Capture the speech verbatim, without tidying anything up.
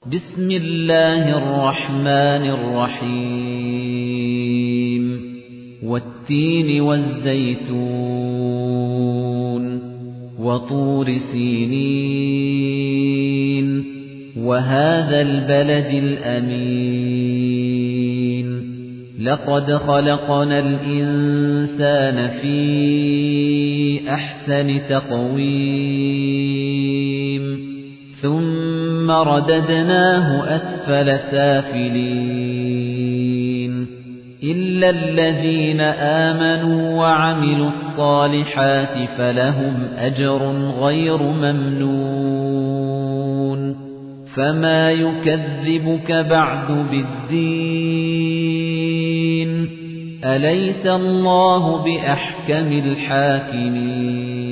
بسم الله الرحمن الرحيم والتين والزيتون وطور سينين وهذا البلد الأمين لقد خلقنا الإنسان في أحسن تقويم ثُمَّ رَدَدْنَاهُ أَسْفَلَ سَافِلِينَ إِلَّا الَّذِينَ آمَنُوا وَعَمِلُوا الصَّالِحَاتِ فَلَهُمْ أَجْرٌ غَيْرُ مَمْنُونٍ فَمَا يُكَذِّبُكَ بَعْدُ بِالدِّينِ أَلَيْسَ اللَّهُ بِأَحْكَمِ الْحَاكِمِينَ